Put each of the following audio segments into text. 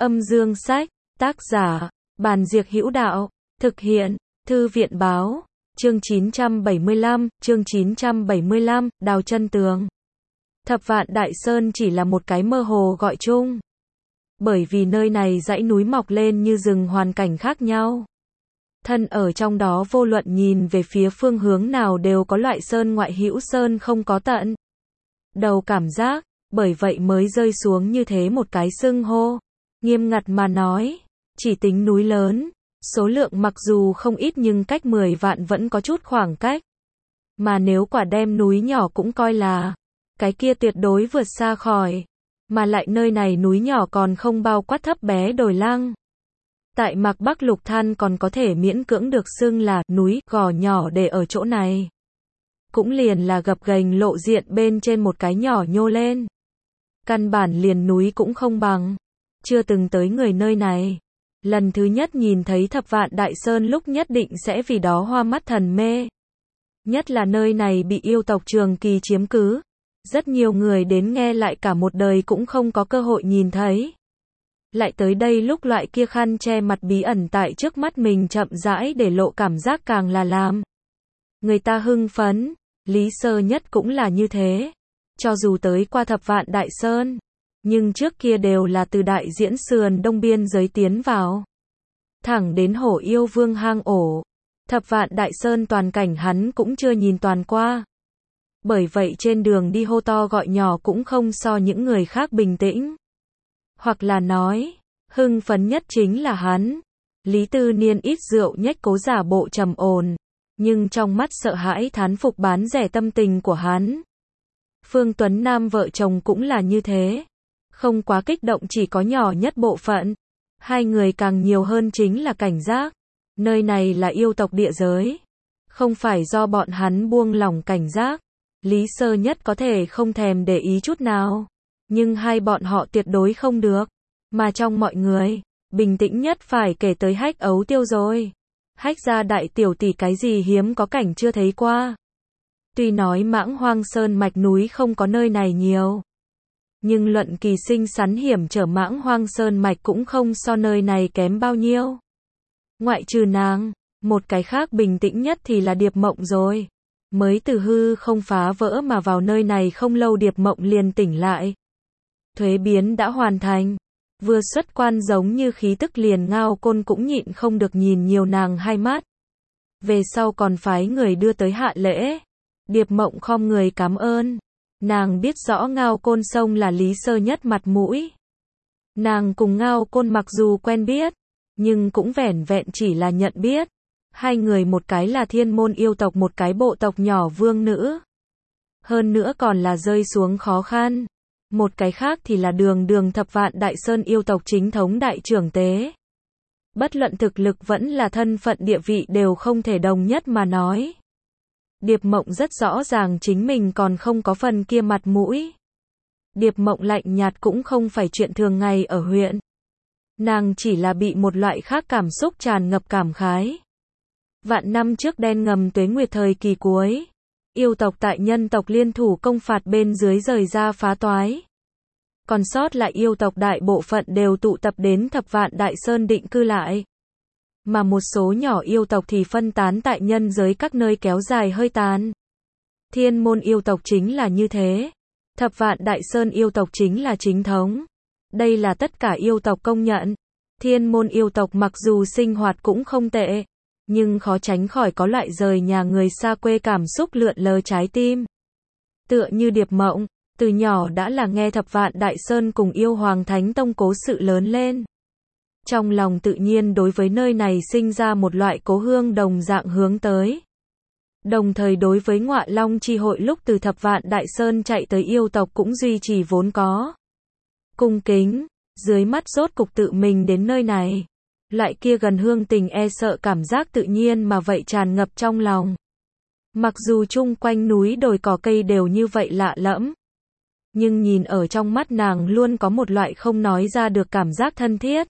Âm dương sách, tác giả, Bàn Diệc Hữu Đạo, thực hiện, Thư viện báo, chương 975, Đào Chân Tường. Thập Vạn Đại Sơn chỉ là một cái mơ hồ gọi chung. Bởi vì nơi này dãy núi mọc lên như rừng hoàn cảnh khác nhau. Thân ở trong đó vô luận nhìn về phía phương hướng nào đều có loại sơn ngoại hữu sơn không có tận. Đầu cảm giác, bởi vậy mới rơi xuống như thế một cái xưng hô. Nghiêm ngặt mà nói, chỉ tính núi lớn, số lượng mặc dù không ít nhưng cách 10 vạn vẫn có chút khoảng cách. Mà nếu quả đem núi nhỏ cũng coi là, cái kia tuyệt đối vượt xa khỏi. Mà lại nơi này núi nhỏ còn không bao quát thấp bé đồi lăng. Tại Mạc Bắc Lục Than còn có thể miễn cưỡng được xưng là núi, gò nhỏ để ở chỗ này. Cũng liền là gập ghềnh lộ diện bên trên một cái nhỏ nhô lên. Căn bản liền núi cũng không bằng. Chưa từng tới người nơi này. Lần thứ nhất nhìn thấy Thập Vạn Đại Sơn lúc nhất định sẽ vì đó hoa mắt thần mê. Nhất là nơi này bị yêu tộc Trường Kỳ chiếm cứ. Rất nhiều người đến nghe lại cả một đời cũng không có cơ hội nhìn thấy. Lại tới đây lúc loại kia khăn che mặt bí ẩn tại trước mắt mình chậm rãi để lộ cảm giác càng là làm người ta hưng phấn. Lý Sơ Nhất cũng là như thế. Cho dù tới qua Thập Vạn Đại Sơn, nhưng trước kia đều là từ đại diễn sườn đông biên giới tiến vào. Thẳng đến Hổ Yêu Vương hang ổ. Thập Vạn Đại Sơn toàn cảnh hắn cũng chưa nhìn toàn qua. Bởi vậy trên đường đi hô to gọi nhỏ cũng không so những người khác bình tĩnh. Hoặc là nói, hưng phấn nhất chính là hắn. Lý Tư Niên ít rượu nhếch cố giả bộ trầm ổn, nhưng trong mắt sợ hãi thán phục bán rẻ tâm tình của hắn. Phương Tuấn Nam vợ chồng cũng là như thế. Không quá kích động chỉ có nhỏ nhất bộ phận. Hai người càng nhiều hơn chính là cảnh giác. Nơi này là yêu tộc địa giới. Không phải do bọn hắn buông lỏng cảnh giác. Lý Sơ Nhất có thể không thèm để ý chút nào. Nhưng hai bọn họ tuyệt đối không được. Mà trong mọi người, bình tĩnh nhất phải kể tới Hách Ấu Tiêu rồi. Hách gia đại tiểu tỷ cái gì hiếm có cảnh chưa thấy qua. Tuy nói Mãng Hoang Sơn mạch núi không có nơi này nhiều. Nhưng luận kỳ sinh sắn hiểm trở Mãng Hoang Sơn mạch cũng không so nơi này kém bao nhiêu. Ngoại trừ nàng, một cái khác bình tĩnh nhất thì là Điệp Mộng rồi. Mới từ hư không phá vỡ mà vào nơi này không lâu Điệp Mộng liền tỉnh lại. Thuế biến đã hoàn thành. Vừa xuất quan giống như khí tức liền Ngao Côn cũng nhịn không được nhìn nhiều nàng hai mắt. Về sau còn phái người đưa tới hạ lễ. Điệp Mộng khom người cảm ơn. Nàng biết rõ Ngao Côn sông là Lý Sơ Nhất mặt mũi. Nàng cùng Ngao Côn mặc dù quen biết, nhưng cũng vẻn vẹn chỉ là nhận biết. Hai người một cái là thiên môn yêu tộc một cái bộ tộc nhỏ vương nữ. Hơn nữa còn là rơi xuống khó khăn. Một cái khác thì là đường Thập Vạn Đại Sơn yêu tộc chính thống đại trưởng tế. Bất luận thực lực vẫn là thân phận địa vị đều không thể đồng nhất mà nói. Điệp Mộng rất rõ ràng chính mình còn không có phần kia mặt mũi. Điệp Mộng lạnh nhạt cũng không phải chuyện thường ngày ở huyện. Nàng chỉ là bị một loại khác cảm xúc tràn ngập cảm khái. Vạn năm trước đen ngầm tuế nguyệt thời kỳ cuối. Yêu tộc tại nhân tộc liên thủ công phạt bên dưới rời ra phá toái. Còn sót lại yêu tộc đại bộ phận đều tụ tập đến Thập Vạn Đại Sơn định cư lại. Mà một số nhỏ yêu tộc thì phân tán tại nhân giới các nơi kéo dài hơi tàn. Thiên môn yêu tộc chính là như thế. Thập Vạn Đại Sơn yêu tộc chính là chính thống. Đây là tất cả yêu tộc công nhận. Thiên môn yêu tộc mặc dù sinh hoạt cũng không tệ, nhưng khó tránh khỏi có loại rời nhà người xa quê cảm xúc lượn lờ trái tim. Tựa như Điệp Mộng, từ nhỏ đã là nghe Thập Vạn Đại Sơn cùng yêu Hoàng Thánh Tông cố sự lớn lên. Trong lòng tự nhiên đối với nơi này sinh ra một loại cố hương đồng dạng hướng tới. Đồng thời đối với Ngọa Long chi hội lúc từ Thập Vạn Đại Sơn chạy tới yêu tộc cũng duy trì vốn có. Cung kính, dưới mắt rốt cục tự mình đến nơi này. Loại kia gần hương tình e sợ cảm giác tự nhiên mà vậy tràn ngập trong lòng. Mặc dù chung quanh núi đồi cỏ cây đều như vậy lạ lẫm. Nhưng nhìn ở trong mắt nàng luôn có một loại không nói ra được cảm giác thân thiết.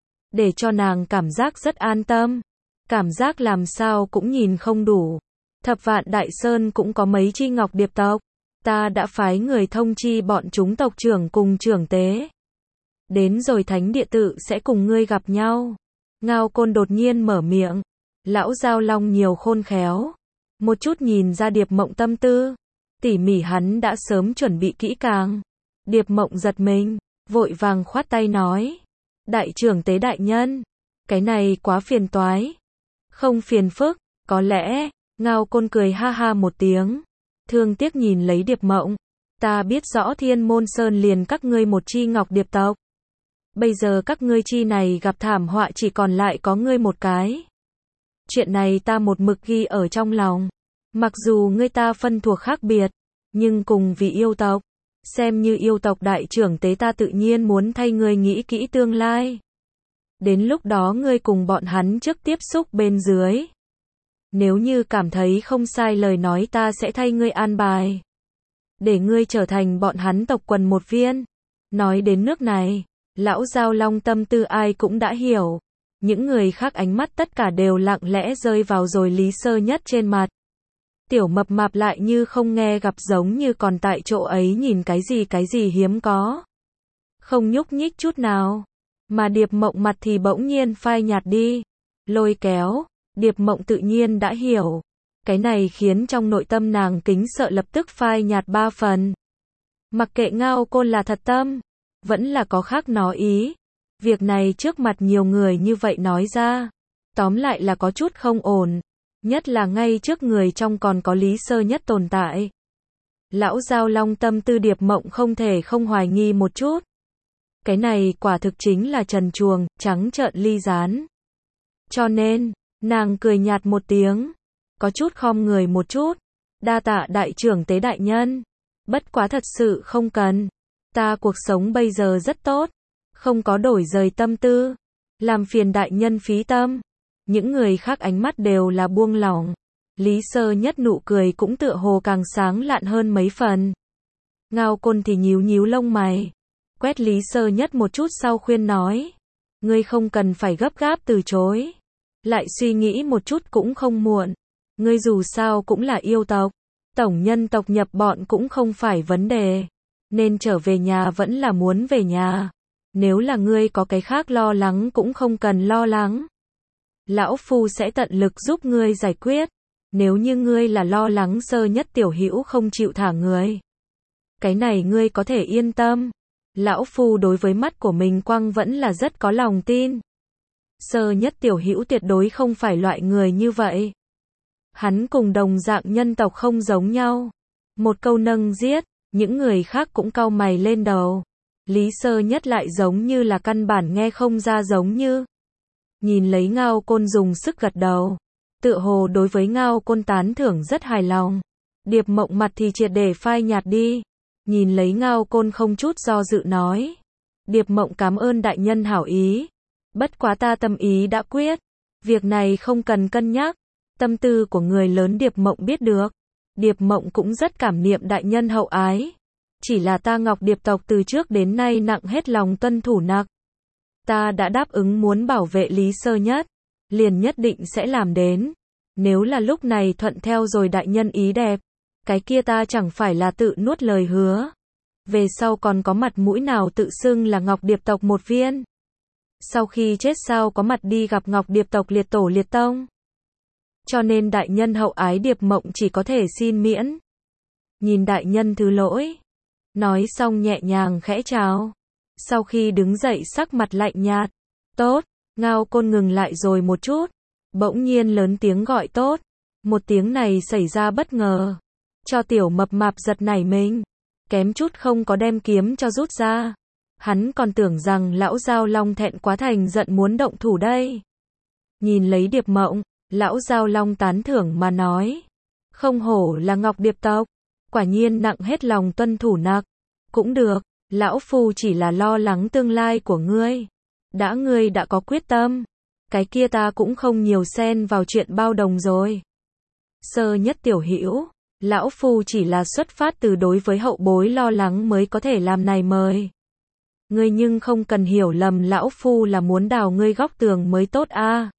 Để cho nàng cảm giác rất an tâm. Cảm giác làm sao cũng nhìn không đủ. Thập Vạn Đại Sơn cũng có mấy chi ngọc điệp tộc. Ta đã phái người thông chi bọn chúng tộc trưởng cùng trưởng tế. Đến rồi thánh địa tự sẽ cùng ngươi gặp nhau. Ngao Côn đột nhiên mở miệng. Lão Giao Long nhiều khôn khéo. Một chút nhìn ra Điệp Mộng tâm tư. Tỉ mỉ hắn đã sớm chuẩn bị kỹ càng. Điệp Mộng giật mình, vội vàng khoát tay nói. Đại trưởng tế đại nhân, cái này quá phiền toái. Không phiền phức, có lẽ. Ngao Côn cười ha ha một tiếng. Thương tiếc nhìn lấy Điệp Mộng. Ta biết rõ Thiên Môn Sơn liền các ngươi một chi ngọc điệp tộc. Bây giờ các ngươi chi này gặp thảm họa chỉ còn lại có ngươi một cái. Chuyện này ta một mực ghi ở trong lòng. Mặc dù ngươi ta phân thuộc khác biệt, nhưng cùng vì yêu tộc. Xem như yêu tộc đại trưởng tế ta tự nhiên muốn thay ngươi nghĩ kỹ tương lai. Đến lúc đó ngươi cùng bọn hắn trước tiếp xúc bên dưới. Nếu như cảm thấy không sai lời nói ta sẽ thay ngươi an bài. Để ngươi trở thành bọn hắn tộc quần một viên. Nói đến nước này, lão Giao Long tâm tư ai cũng đã hiểu. Những người khác ánh mắt tất cả đều lặng lẽ rơi vào rồi Lý Sơ Nhất trên mặt. Tiểu Mập Mạp lại như không nghe gặp giống như còn tại chỗ ấy nhìn cái gì hiếm có. Không nhúc nhích chút nào. Mà Điệp Mộng mặt thì bỗng nhiên phai nhạt đi. Lôi kéo, Điệp Mộng tự nhiên đã hiểu. Cái này khiến trong nội tâm nàng kính sợ lập tức phai nhạt 3 phần. Mặc kệ Ngao Côn là thật tâm, vẫn là có khác nó ý. Việc này trước mặt nhiều người như vậy nói ra. Tóm lại là có chút không ổn. Nhất là ngay trước người trong còn có Lý Sơ Nhất tồn tại. Lão Giao Long tâm tư Điệp Mộng không thể không hoài nghi một chút. Cái này quả thực chính là trần truồng, trắng trợn ly gián. Cho nên, nàng cười nhạt một tiếng. Có chút khom người một chút. Đa tạ đại trưởng tế đại nhân. Bất quá thật sự không cần. Ta cuộc sống bây giờ rất tốt. Không có đổi rời tâm tư. Làm phiền đại nhân phí tâm. Những người khác ánh mắt đều là buông lỏng. Lý Sơ Nhất nụ cười cũng tựa hồ càng sáng lạn hơn mấy phần. Ngao Côn thì nhíu nhíu lông mày. Quét Lý Sơ Nhất một chút sau khuyên nói. Ngươi không cần phải gấp gáp từ chối. Lại suy nghĩ một chút cũng không muộn. Ngươi dù sao cũng là yêu tộc. Tổng nhân tộc nhập bọn cũng không phải vấn đề. Nên trở về nhà vẫn là muốn về nhà. Nếu là ngươi có cái khác lo lắng cũng không cần lo lắng. Lão Phu sẽ tận lực giúp ngươi giải quyết. Nếu như ngươi là lo lắng Sơ Nhất tiểu hữu không chịu thả người. Cái này ngươi có thể yên tâm. Lão Phu đối với mắt của mình quang vẫn là rất có lòng tin. Sơ Nhất tiểu hữu tuyệt đối không phải loại người như vậy. Hắn cùng đồng dạng nhân tộc không giống nhau. Một câu nâng giết, những người khác cũng cau mày lên đầu. Lý Sơ Nhất lại giống như là căn bản nghe không ra giống như. Nhìn lấy Ngao Côn dùng sức gật đầu. Tựa hồ đối với Ngao Côn tán thưởng rất hài lòng. Điệp Mộng mặt thì triệt để phai nhạt đi. Nhìn lấy Ngao Côn không chút do dự nói. Điệp Mộng cảm ơn đại nhân hảo ý. Bất quá ta tâm ý đã quyết. Việc này không cần cân nhắc. Tâm tư của người lớn Điệp Mộng biết được. Điệp Mộng cũng rất cảm niệm đại nhân hậu ái. Chỉ là ta Ngọc Điệp tộc từ trước đến nay nặng hết lòng tuân thủ nặc. Ta đã đáp ứng muốn bảo vệ Lý Sơ Nhất. Liền nhất định sẽ làm đến. Nếu là lúc này thuận theo rồi đại nhân ý đẹp. Cái kia ta chẳng phải là tự nuốt lời hứa. Về sau còn có mặt mũi nào tự xưng là Ngọc Điệp tộc một viên. Sau khi chết sao có mặt đi gặp Ngọc Điệp tộc liệt tổ liệt tông. Cho nên đại nhân hậu ái Điệp Mộng chỉ có thể xin miễn. Nhìn đại nhân thứ lỗi. Nói xong nhẹ nhàng khẽ chào. Sau khi đứng dậy sắc mặt lạnh nhạt. Tốt, Ngao Côn ngừng lại rồi một chút. Bỗng nhiên lớn tiếng gọi tốt. Một tiếng này xảy ra bất ngờ. Cho Tiểu Mập Mạp giật nảy mình. Kém chút không có đem kiếm cho rút ra. Hắn còn tưởng rằng lão Giao Long thẹn quá thành giận muốn động thủ đây. Nhìn lấy Điệp Mộng, lão Giao Long tán thưởng mà nói. Không hổ là Ngọc Điệp tộc. Quả nhiên nặng hết lòng tuân thủ nặc. Cũng được, lão Phu chỉ là lo lắng tương lai của ngươi. Ngươi đã có quyết tâm. Cái kia ta cũng không nhiều xen vào chuyện bao đồng rồi. Sơ Nhất tiểu hữu, lão Phu chỉ là xuất phát từ đối với hậu bối lo lắng mới có thể làm này mời. Ngươi nhưng không cần hiểu lầm lão Phu là muốn đào ngươi góc tường mới tốt a.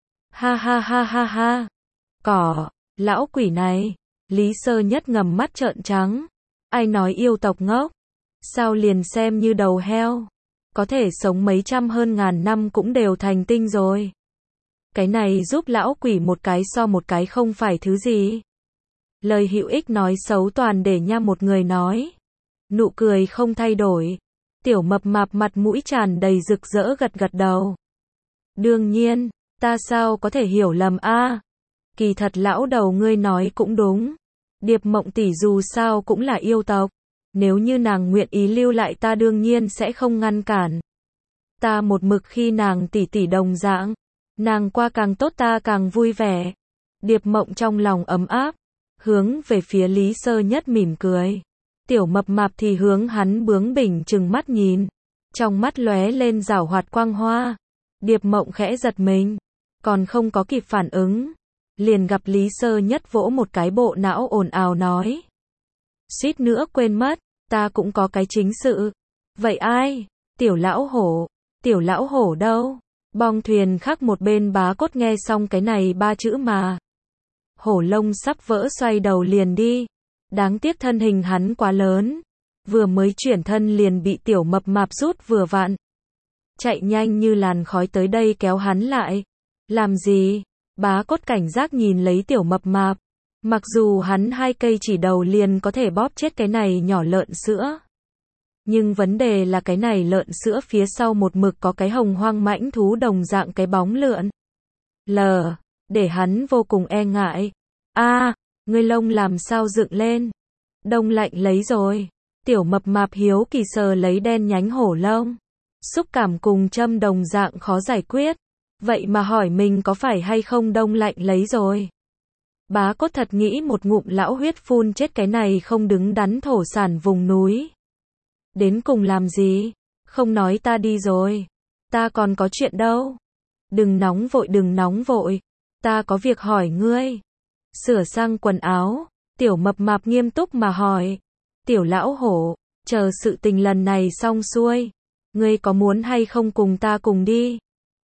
Ha ha ha ha ha. Cỏ, lão quỷ này. Lý Sơ Nhất ngầm mắt trợn trắng. Ai nói yêu tộc ngốc? Sao liền xem như đầu heo? có thể sống mấy trăm hơn ngàn năm cũng đều thành tinh rồi. Cái này giúp lão quỷ một cái so một cái không phải thứ gì. Lời hữu ích nói xấu toàn để nha một người nói. Nụ cười không thay đổi. Tiểu mập mạp mặt mũi tràn đầy rực rỡ gật gật đầu. Đương nhiên, ta sao có thể hiểu lầm a? Kỳ thật lão đầu ngươi nói cũng đúng. Điệp Mộng tỷ dù sao cũng là yêu tộc. Nếu như nàng nguyện ý lưu lại ta đương nhiên sẽ không ngăn cản. Ta một mực khi nàng tỷ tỷ đồng dạng. Nàng qua càng tốt ta càng vui vẻ. Điệp Mộng trong lòng ấm áp. Hướng về phía Lý Sơ Nhất mỉm cười. Tiểu mập mạp thì hướng hắn bướng bỉnh trừng mắt nhìn. Trong mắt lóe lên giảo hoạt quang hoa. Điệp Mộng khẽ giật mình. Còn không có kịp phản ứng. Liền gặp Lý Sơ Nhất vỗ một cái bộ não ồn ào nói. Suýt nữa quên mất, ta cũng có cái chính sự. Vậy ai? Tiểu lão hổ. Tiểu lão hổ đâu? Bong thuyền khác một bên Bá Cốt nghe xong cái này ba chữ mà. Hổ lông sắp vỡ xoay đầu liền đi. Đáng tiếc thân hình hắn quá lớn. Vừa mới chuyển thân liền bị tiểu mập mạp rút vừa vặn. Chạy nhanh như làn khói tới đây kéo hắn lại. Làm gì? Bá Cốt cảnh giác nhìn lấy tiểu mập mạp. Mặc dù hắn 2 cây chỉ đầu liền có thể bóp chết cái này nhỏ lợn sữa. Nhưng vấn đề là cái này lợn sữa phía sau một mực có cái hồng hoang mãnh thú đồng dạng cái bóng lượn. Để hắn vô cùng e ngại. Ngươi lông làm sao dựng lên? Đông lạnh lấy rồi. Tiểu mập mạp hiếu kỳ sờ lấy đen nhánh hổ lông. Xúc cảm cùng châm đồng dạng khó giải quyết. Vậy mà hỏi mình có phải hay không đông lạnh lấy rồi. Bá Cốt thật nghĩ một ngụm lão huyết phun chết cái này không đứng đắn thổ sản vùng núi. Đến cùng làm gì? Không nói ta đi rồi. Ta còn có chuyện đâu. Đừng nóng vội. Ta có việc hỏi ngươi. Sửa sang quần áo. Tiểu mập mạp nghiêm túc mà hỏi. Tiểu lão hổ, chờ sự tình lần này xong xuôi. Ngươi có muốn hay không cùng ta cùng đi?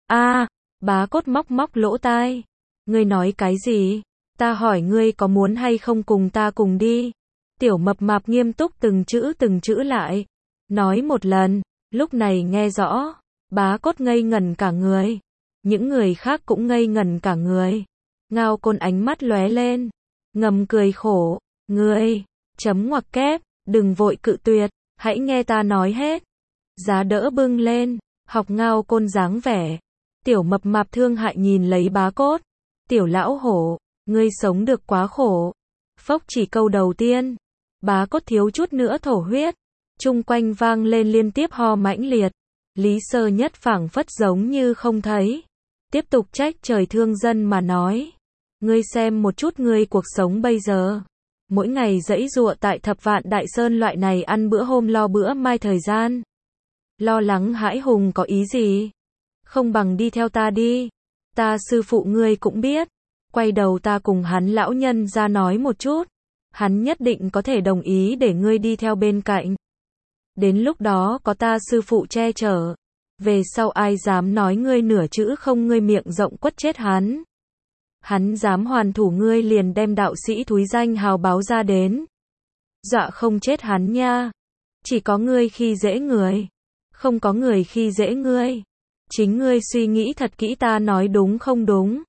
Bá Cốt móc lỗ tai. Ngươi nói cái gì? Ta hỏi ngươi có muốn hay không cùng ta cùng đi? Tiểu mập mạp nghiêm túc từng chữ lại. Nói một lần, lúc này nghe rõ. Bá Cốt ngây ngẩn cả người. Những người khác cũng ngây ngẩn cả người. Ngao Côn ánh mắt lóe lên. Ngầm cười khổ. Ngươi, chấm ngoặc kép, đừng vội cự tuyệt. Hãy nghe ta nói hết. Giá đỡ bưng lên. Học Ngao Côn dáng vẻ. Tiểu mập mạp thương hại nhìn lấy Bá Cốt. Tiểu lão hổ, ngươi sống được quá khổ. Phốc chỉ câu đầu tiên. Bá Cốt thiếu chút nữa thổ huyết. Chung quanh vang lên liên tiếp ho mãnh liệt. Lý Sơ Nhất phảng phất giống như không thấy. Tiếp tục trách trời thương dân mà nói. Ngươi xem một chút ngươi cuộc sống bây giờ. Mỗi ngày giãy giụa tại Thập Vạn Đại Sơn loại này ăn bữa hôm lo bữa mai thời gian. Lo lắng hãi hùng có ý gì? Không bằng đi theo ta đi. Ta sư phụ ngươi cũng biết. Quay đầu ta cùng hắn lão nhân ra nói một chút. Hắn nhất định có thể đồng ý để ngươi đi theo bên cạnh. Đến lúc đó có ta sư phụ che chở. Về sau ai dám nói ngươi nửa chữ không ngươi miệng rộng quất chết hắn. Hắn dám hoàn thủ ngươi liền đem đạo sĩ thúi danh hào báo ra đến. Dọa không chết hắn nha. Chỉ có ngươi khi dễ người. Không có người khi dễ ngươi. Chính ngươi suy nghĩ thật kỹ ta nói đúng không đúng?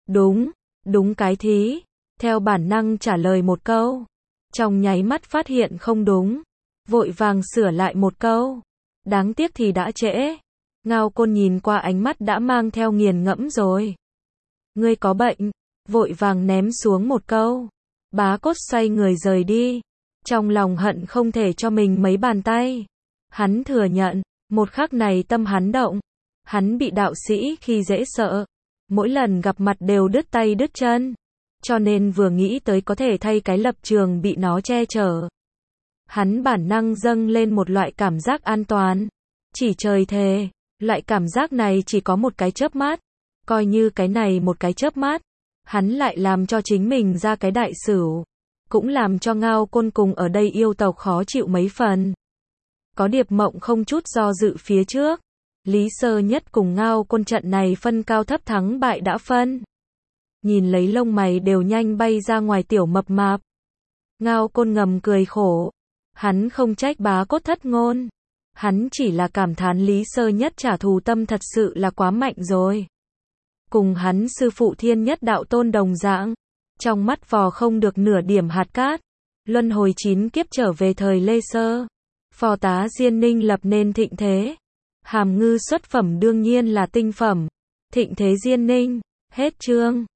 Đúng cái thí. Theo bản năng trả lời một câu. Trong nháy mắt phát hiện không đúng. Vội vàng sửa lại một câu. Đáng tiếc thì đã trễ. Ngao Côn nhìn qua ánh mắt đã mang theo nghiền ngẫm rồi. Ngươi có bệnh. Vội vàng ném xuống một câu. Bá Cốt xoay người rời đi. Trong lòng hận không thể cho mình mấy bàn tay. Hắn thừa nhận. Một khắc này tâm hắn động. Hắn bị đạo sĩ khi dễ sợ. Mỗi lần gặp mặt đều đứt tay đứt chân. Cho nên vừa nghĩ tới có thể thay cái lập trường bị nó che chở. Hắn bản năng dâng lên một loại cảm giác an toàn. Chỉ trời thề. Loại cảm giác này chỉ có một cái chớp mắt. Coi như cái này một cái chớp mắt. Hắn lại làm cho chính mình ra cái đại sửu. Cũng làm cho Ngao Côn cùng ở đây yêu tộc khó chịu mấy phần. Có Điệp Mộng không chút do dự phía trước. Lý Sơ Nhất cùng Ngao Côn trận này phân cao thấp thắng bại đã phân. Nhìn lấy lông mày đều nhanh bay ra ngoài tiểu mập mạp. Ngao Côn ngầm cười khổ. Hắn không trách Bá Cốt thất ngôn. Hắn chỉ là cảm thán Lý Sơ Nhất trả thù tâm thật sự là quá mạnh rồi. Cùng hắn sư phụ Thiên Nhất Đạo Tôn đồng dạng, trong mắt vò không được nửa điểm hạt cát. Luân hồi 9 kiếp trở về thời Lê Sơ, phò tá Diên Ninh lập nên thịnh thế. Hàm Ngư xuất phẩm đương nhiên là tinh phẩm. Thịnh thế Diên Ninh, hết chương.